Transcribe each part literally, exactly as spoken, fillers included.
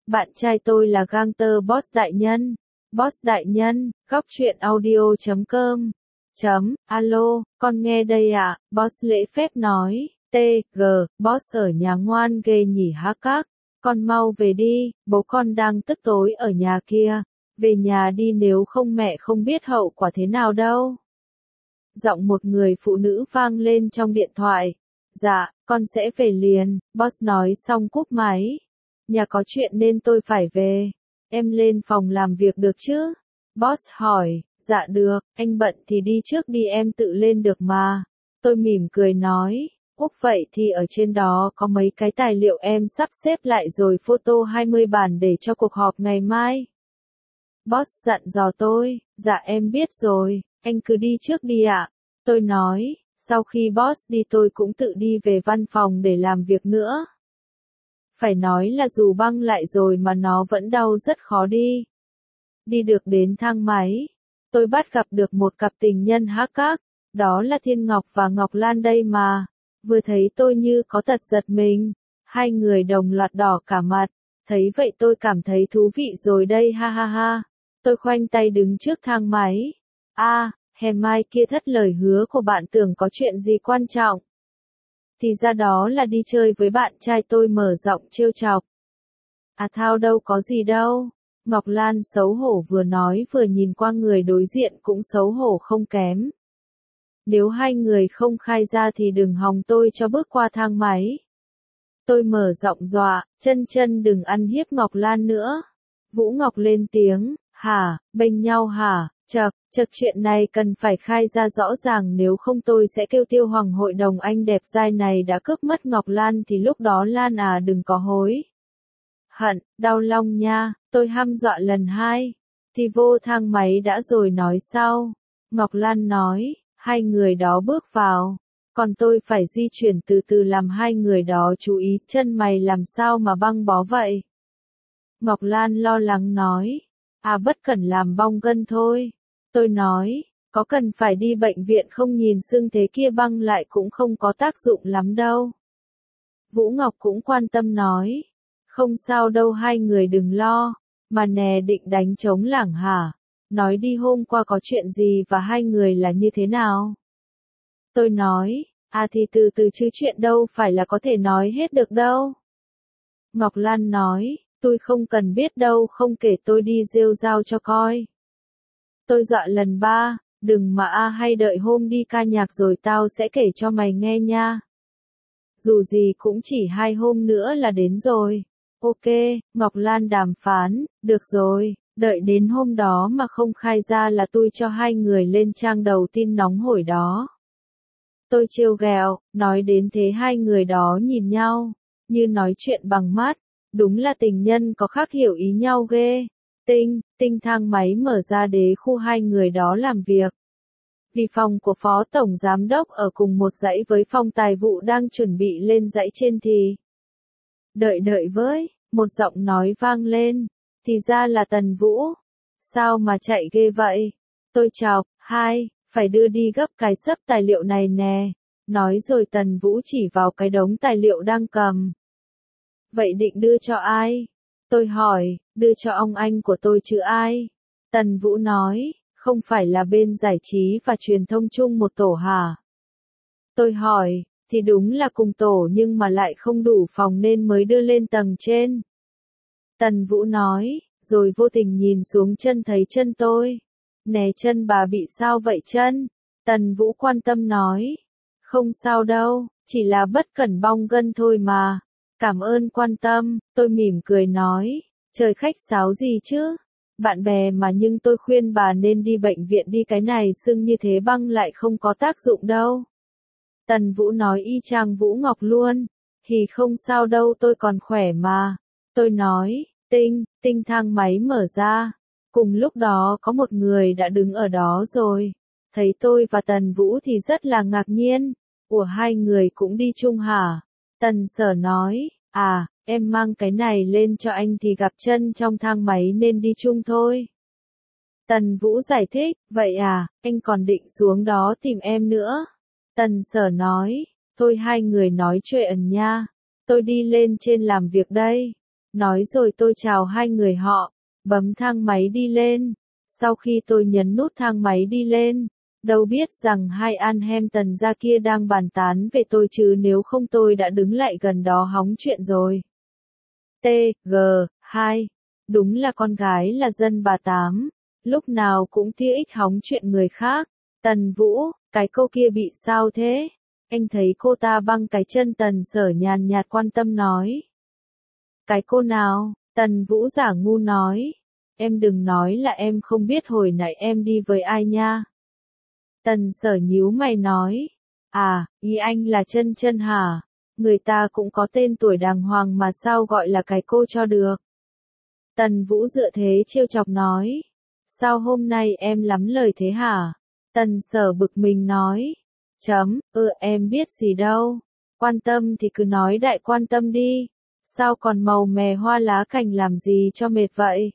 Bạn trai tôi là gangster boss đại nhân. Boss đại nhân, góc truyện audio chấm com. Chấm, alo, con nghe đây ạ, à? Boss lễ phép nói, tê, gờ, boss ở nhà ngoan ghê nhỉ há các. Con mau về đi, bố con đang tức tối ở nhà kia. Về nhà đi nếu không mẹ không biết hậu quả thế nào đâu. Giọng một người phụ nữ vang lên trong điện thoại. Dạ, con sẽ về liền, boss nói xong cúp máy. Nhà có chuyện nên tôi phải về. Em lên phòng làm việc được chứ? Boss hỏi, dạ được, anh bận thì đi trước đi em tự lên được mà. Tôi mỉm cười nói, úc vậy thì ở trên đó có mấy cái tài liệu em sắp xếp lại rồi photo hai mươi bản để cho cuộc họp ngày mai. Boss dặn dò tôi, dạ em biết rồi, anh cứ đi trước đi ạ. Tôi nói, sau khi boss đi tôi cũng tự đi về văn phòng để làm việc nữa. Phải nói là dù băng lại rồi mà nó vẫn đau rất khó đi. Đi được đến thang máy, tôi bắt gặp được một cặp tình nhân hắc các, đó là Thiên Ngọc và Ngọc Lan đây mà. Vừa thấy tôi như có tật giật mình, hai người đồng loạt đỏ cả mặt, thấy vậy tôi cảm thấy thú vị rồi đây ha ha ha. Tôi khoanh tay đứng trước thang máy. A, à, hè mai kia thất lời hứa của bạn tưởng có chuyện gì quan trọng. Thì ra đó là đi chơi với bạn trai tôi mở giọng trêu chọc. À thao đâu có gì đâu. Ngọc Lan xấu hổ vừa nói vừa nhìn qua người đối diện cũng xấu hổ không kém. Nếu hai người không khai ra thì đừng hòng tôi cho bước qua thang máy. Tôi mở giọng dọa, chân chân đừng ăn hiếp Ngọc Lan nữa. Vũ Ngọc lên tiếng, hả, bênh nhau hả, chật, chật chuyện này cần phải khai ra rõ ràng nếu không tôi sẽ kêu Tiêu Hoàng hội đồng anh đẹp dai này đã cướp mất Ngọc Lan thì lúc đó Lan à đừng có hối. Hận, đau lòng nha, tôi hăm dọa lần hai. Thì vô thang máy đã rồi nói sau. Ngọc Lan nói, hai người đó bước vào. Còn tôi phải di chuyển từ từ làm hai người đó chú ý chân mày làm sao mà băng bó vậy. Ngọc Lan lo lắng nói, à bất cẩn làm bong gân thôi. Tôi nói, có cần phải đi bệnh viện không nhìn xương thế kia băng lại cũng không có tác dụng lắm đâu. Vũ Ngọc cũng quan tâm nói, không sao đâu hai người đừng lo, mà nè định đánh trống lảng hả, nói đi hôm qua có chuyện gì và hai người là như thế nào. Tôi nói, à thì từ từ chứ chuyện đâu phải là có thể nói hết được đâu. Ngọc Lan nói, tôi không cần biết đâu không kể tôi đi rêu rao cho coi. Tôi dọa lần ba, đừng mà a hay đợi hôm đi ca nhạc rồi tao sẽ kể cho mày nghe nha. Dù gì cũng chỉ hai hôm nữa là đến rồi. Ok, Ngọc Lan đàm phán, được rồi, đợi đến hôm đó mà không khai ra là tôi cho hai người lên trang đầu tin nóng hổi đó. Tôi trêu ghẹo, nói đến thế hai người đó nhìn nhau, như nói chuyện bằng mắt, đúng là tình nhân có khác hiểu ý nhau ghê. Tinh, tinh thang máy mở ra đế khu hai người đó làm việc. Vì phòng của Phó Tổng Giám Đốc ở cùng một dãy với phòng tài vụ đang chuẩn bị lên dãy trên thì. Đợi đợi với, một giọng nói vang lên, thì ra là Tần Vũ. Sao mà chạy ghê vậy? Tôi chào, hai, phải đưa đi gấp cái xấp tài liệu này nè. Nói rồi Tần Vũ chỉ vào cái đống tài liệu đang cầm. Vậy định đưa cho ai? Tôi hỏi, đưa cho ông anh của tôi chứ ai? Tần Vũ nói, không phải là bên giải trí và truyền thông chung một tổ hả? Tôi hỏi, thì đúng là cùng tổ nhưng mà lại không đủ phòng nên mới đưa lên tầng trên. Tần Vũ nói, rồi vô tình nhìn xuống chân thấy chân tôi. Nè chân bà bị sao vậy chân? Tần Vũ quan tâm nói, không sao đâu, chỉ là bất cẩn bong gân thôi mà. Cảm ơn quan tâm, tôi mỉm cười nói, trời khách sáo gì chứ, bạn bè mà nhưng tôi khuyên bà nên đi bệnh viện đi cái này sưng như thế băng lại không có tác dụng đâu. Tần Vũ nói y chang Vũ Ngọc luôn, thì không sao đâu tôi còn khỏe mà. Tôi nói, tinh, tinh thang máy mở ra, cùng lúc đó có một người đã đứng ở đó rồi, thấy tôi và Tần Vũ thì rất là ngạc nhiên, ủa hai người cũng đi chung hả? Tần Sở nói, à, em mang cái này lên cho anh thì gặp chân trong thang máy nên đi chung thôi. Tần Vũ giải thích, vậy à, anh còn định xuống đó tìm em nữa. Tần Sở nói, thôi hai người nói chuyện nha, tôi đi lên trên làm việc đây. Nói rồi tôi chào hai người họ, bấm thang máy đi lên. Sau khi tôi nhấn nút thang máy đi lên, đâu biết rằng hai anh em Tần gia kia đang bàn tán về tôi chứ nếu không tôi đã đứng lại gần đó hóng chuyện rồi. T G hai Đúng là con gái là dân bà Tám, lúc nào cũng tia ích hóng chuyện người khác. Tần Vũ, cái cô kia bị sao thế? Anh thấy cô ta băng cái chân. Tần Sở nhàn nhạt quan tâm nói. Cái cô nào? Tần Vũ giả ngu nói. Em đừng nói là em không biết hồi nãy em đi với ai nha. Tần Sở nhíu mày nói. À, ý anh là Chân Chân hả? Người ta cũng có tên tuổi đàng hoàng mà sao gọi là cái cô cho được. Tần Vũ dựa thế trêu chọc nói. Sao hôm nay em lắm lời thế hả? Tần Sở bực mình nói. Chấm, ừ em biết gì đâu. Quan tâm thì cứ nói đại quan tâm đi. Sao còn màu mè hoa lá cành làm gì cho mệt vậy?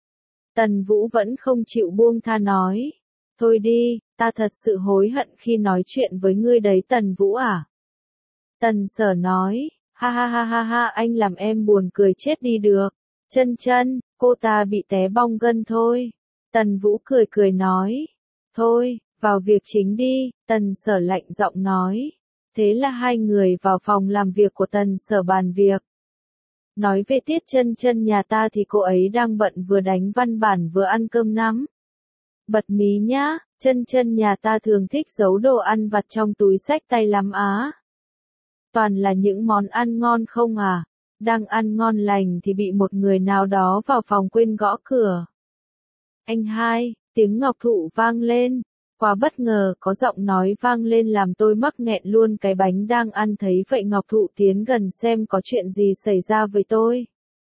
Tần Vũ vẫn không chịu buông tha nói. Thôi đi, ta thật sự hối hận khi nói chuyện với ngươi đấy Tần Vũ à? Tần Sở nói, ha ha ha ha ha anh làm em buồn cười chết đi được. Chân Chân, cô ta bị té bong gân thôi. Tần Vũ cười cười nói. Thôi, vào việc chính đi, Tần Sở lạnh giọng nói. Thế là hai người vào phòng làm việc của Tần Sở bàn việc. Nói về Tiết Chân Chân nhà ta thì cô ấy đang bận vừa đánh văn bản vừa ăn cơm nắm. Bật mí nhá, Chân Chân nhà ta thường thích giấu đồ ăn vặt trong túi xách tay lắm á. Toàn là những món ăn ngon không à, đang ăn ngon lành thì bị một người nào đó vào phòng quên gõ cửa. Anh hai, tiếng Ngọc Thụ vang lên, quá bất ngờ có giọng nói vang lên làm tôi mắc nghẹn luôn cái bánh đang ăn thấy vậy Ngọc Thụ tiến gần xem có chuyện gì xảy ra với tôi.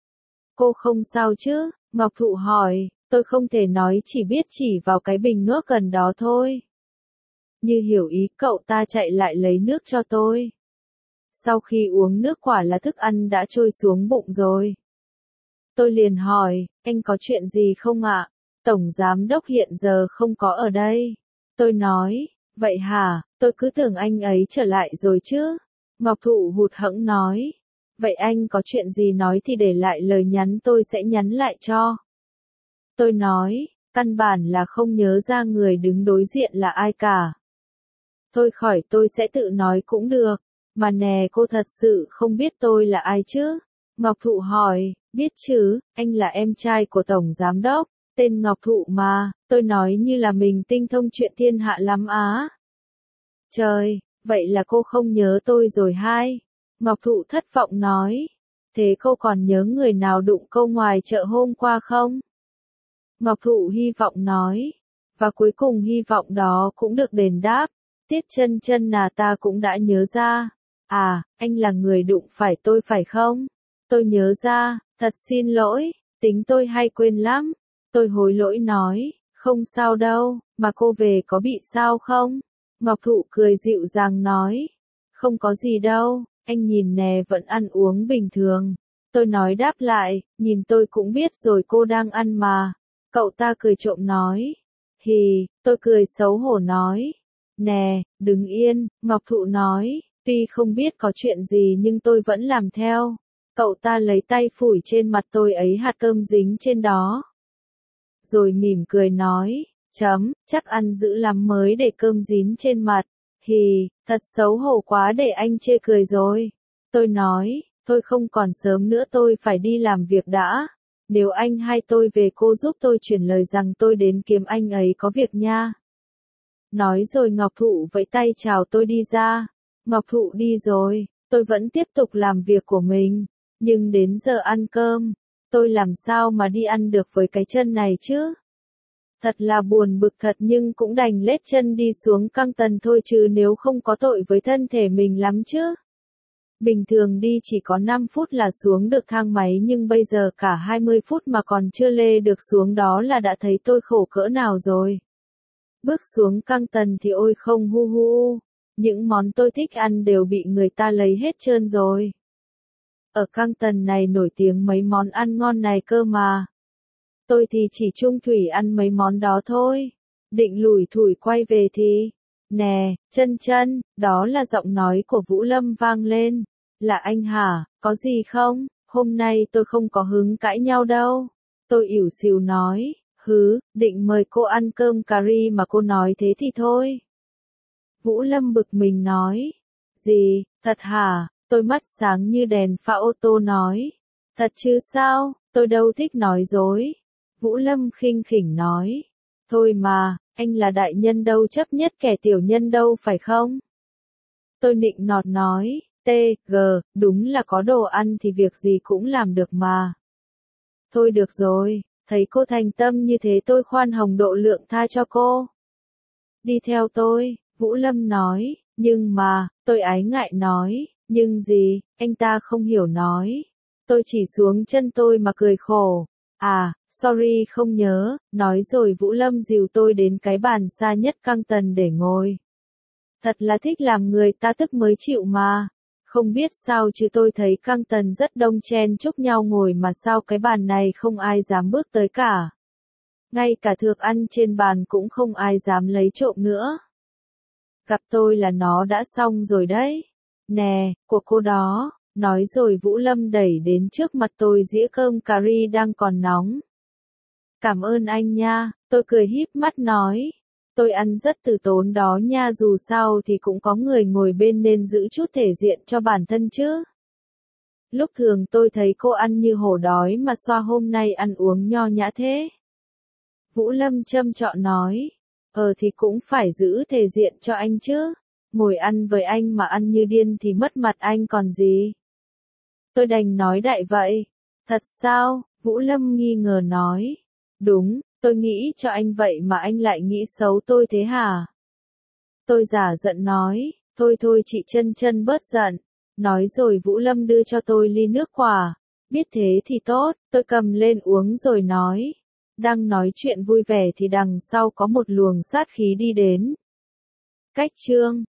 Cô không sao chứ? Ngọc Thụ hỏi, tôi không thể nói chỉ biết chỉ vào cái bình nước gần đó thôi. Như hiểu ý cậu ta chạy lại lấy nước cho tôi. Sau khi uống nước quả là thức ăn đã trôi xuống bụng rồi. Tôi liền hỏi, anh có chuyện gì không ạ? Tổng giám đốc hiện giờ không có ở đây. Tôi nói, vậy hả, tôi cứ tưởng anh ấy trở lại rồi chứ. Ngọc Thụ hụt hẫng nói, vậy anh có chuyện gì nói thì để lại lời nhắn tôi sẽ nhắn lại cho. Tôi nói, căn bản là không nhớ ra người đứng đối diện là ai cả. Thôi khỏi tôi sẽ tự nói cũng được. Mà nè cô thật sự không biết tôi là ai chứ? Ngọc Thụ hỏi, biết chứ, anh là em trai của Tổng Giám Đốc, tên Ngọc Thụ mà, tôi nói như là mình tinh thông chuyện thiên hạ lắm á. Trời, vậy là cô không nhớ tôi rồi hai. Ngọc Thụ thất vọng nói, thế cô còn nhớ người nào đụng cô ngoài chợ hôm qua không? Ngọc Thụ hy vọng nói, và cuối cùng hy vọng đó cũng được đền đáp. Tiết Chân Chân là ta cũng đã nhớ ra. À, anh là người đụng phải tôi phải không? Tôi nhớ ra, thật xin lỗi, tính tôi hay quên lắm. Tôi hối lỗi nói, không sao đâu, mà cô về có bị sao không? Ngọc Thụ cười dịu dàng nói, không có gì đâu, anh nhìn nè vẫn ăn uống bình thường. Tôi nói đáp lại, nhìn tôi cũng biết rồi cô đang ăn mà. Cậu ta cười trộm nói, hì, tôi cười xấu hổ nói, nè, đừng yên, Ngọc Thụ nói. Tuy không biết có chuyện gì nhưng tôi vẫn làm theo. Cậu ta lấy tay phủi trên mặt tôi ấy hạt cơm dính trên đó. Rồi mỉm cười nói, chấm, chắc ăn dữ lắm mới để cơm dính trên mặt. Hì, thật xấu hổ quá để anh chê cười rồi. Tôi nói, thôi không còn sớm nữa tôi phải đi làm việc đã. Nếu anh hay tôi về cô giúp tôi chuyển lời rằng tôi đến kiếm anh ấy có việc nha. Nói rồi Ngọc Thụ vẫy tay chào tôi đi ra. Ngọc Thụ đi rồi, tôi vẫn tiếp tục làm việc của mình, nhưng đến giờ ăn cơm, tôi làm sao mà đi ăn được với cái chân này chứ? Thật là buồn bực thật nhưng cũng đành lết chân đi xuống căng tần thôi chứ nếu không có tội với thân thể mình lắm chứ. Bình thường đi chỉ có năm phút là xuống được thang máy nhưng bây giờ cả hai mươi phút mà còn chưa lê được xuống đó là đã thấy tôi khổ cỡ nào rồi. Bước xuống căng tần thì ôi không hu hu. Những món tôi thích ăn đều bị người ta lấy hết trơn rồi. Ở căng tần này nổi tiếng mấy món ăn ngon này cơ mà. Tôi thì chỉ trung thủy ăn mấy món đó thôi. Định lủi thủi quay về thì, nè, Chân Chân, đó là giọng nói của Vũ Lâm vang lên. Là anh hả, có gì không? hôm nay tôi không có hứng cãi nhau đâu. Tôi ỉu xìu nói, hứ, định mời cô ăn cơm cà ri mà cô nói thế thì thôi. Vũ Lâm bực mình nói, gì, thật hả? Tôi mắt sáng như đèn pha ô tô nói, thật chứ sao, tôi đâu thích nói dối. Vũ Lâm khinh khỉnh nói, thôi mà, anh là đại nhân đâu chấp nhất kẻ tiểu nhân đâu phải không? Tôi nịnh nọt nói, tê, gờ, đúng là có đồ ăn thì việc gì cũng làm được mà. Thôi được rồi, thấy cô thành tâm như thế tôi khoan hồng độ lượng tha cho cô. Đi theo tôi, Vũ Lâm nói, nhưng mà, tôi ái ngại nói, nhưng gì, anh ta không hiểu nói. Tôi chỉ xuống chân tôi mà cười khổ. À, sorry không nhớ, nói rồi Vũ Lâm dìu tôi đến cái bàn xa nhất căng tần để ngồi. Thật là thích làm người ta tức mới chịu mà. Không biết sao chứ tôi thấy căng tần rất đông chen chúc nhau ngồi mà sao cái bàn này không ai dám bước tới cả. Ngay cả thược ăn trên bàn cũng không ai dám lấy trộm nữa. Gặp tôi là nó đã xong rồi đấy. Nè, của cô đó, nói rồi Vũ Lâm đẩy đến trước mặt tôi dĩa cơm cà ri đang còn nóng. Cảm ơn anh nha, tôi cười híp mắt nói. Tôi ăn rất từ tốn đó nha, dù sao thì cũng có người ngồi bên nên giữ chút thể diện cho bản thân chứ. Lúc thường tôi thấy cô ăn như hổ đói mà xoa hôm nay ăn uống nho nhã thế. Vũ Lâm châm chọn nói, ờ thì cũng phải giữ thể diện cho anh chứ. Ngồi ăn với anh mà ăn như điên thì mất mặt anh còn gì. Tôi đành nói đại vậy. Thật sao? Vũ Lâm nghi ngờ nói. Đúng, tôi nghĩ cho anh vậy mà anh lại nghĩ xấu tôi thế hả? Tôi giả giận nói, thôi thôi chị Chân Chân bớt giận. Nói rồi Vũ Lâm đưa cho tôi ly nước quả. Biết thế thì tốt, tôi cầm lên uống rồi nói. Đang nói chuyện vui vẻ thì đằng sau có một luồng sát khí đi đến. Cách chương